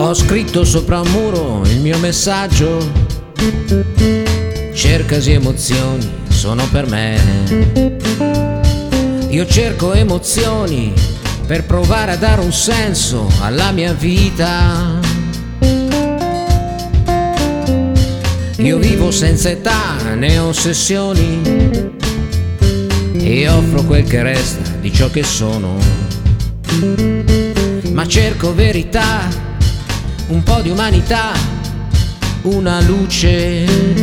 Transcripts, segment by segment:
Ho scritto sopra un muro il mio messaggio: cercasi emozioni, sono per me. Io cerco emozioni per provare a dare un senso alla mia vita. Io vivo senza età né ossessioni e offro quel che resta di ciò che sono. Ma cerco verità, un po' di umanità, una luce.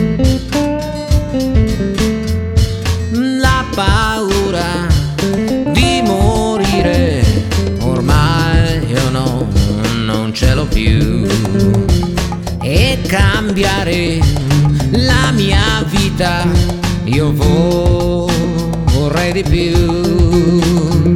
La paura di morire ormai io non ce l'ho più, e cambiare la mia vita io vorrei di più.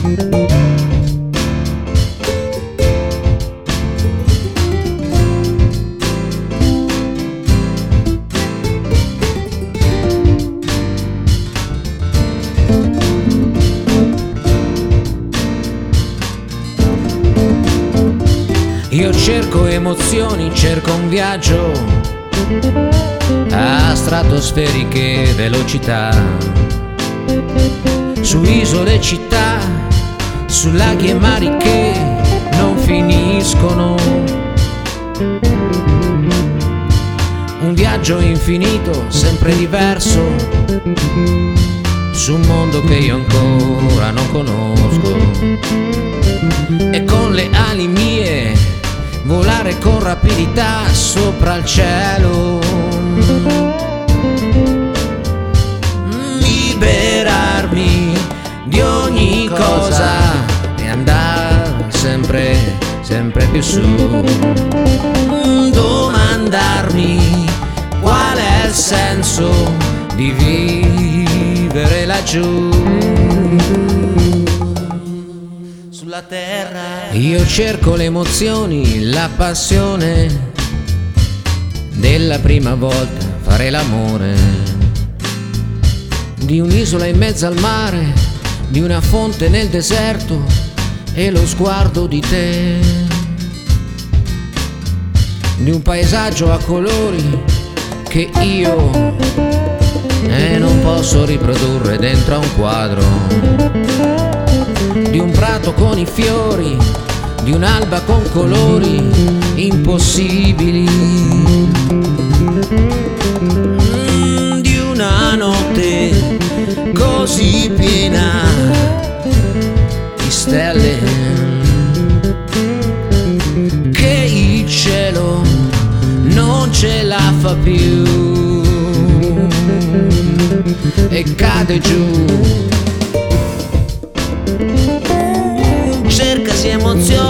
Io cerco emozioni, cerco un viaggio a stratosferiche velocità, su isole e città, su laghi e mari che non finiscono. Un viaggio infinito, sempre diverso, su un mondo che io ancora non conosco. E con le ali mie volare con rapidità sopra il cielo, liberarmi di ogni cosa e andare sempre più su, domandarmi qual è il senso di vivere laggiù sulla terra. Io cerco le emozioni, la passione della prima volta fare l'amore, di un'isola in mezzo al mare, di una fonte nel deserto e lo sguardo di te, di un paesaggio a colori che io non posso riprodurre dentro a un quadro, di un prato con i fiori, di un'alba con colori impossibili, di una notte così piena di stelle che il cielo non ce la fa più e cade giù. Cercasi emozioni,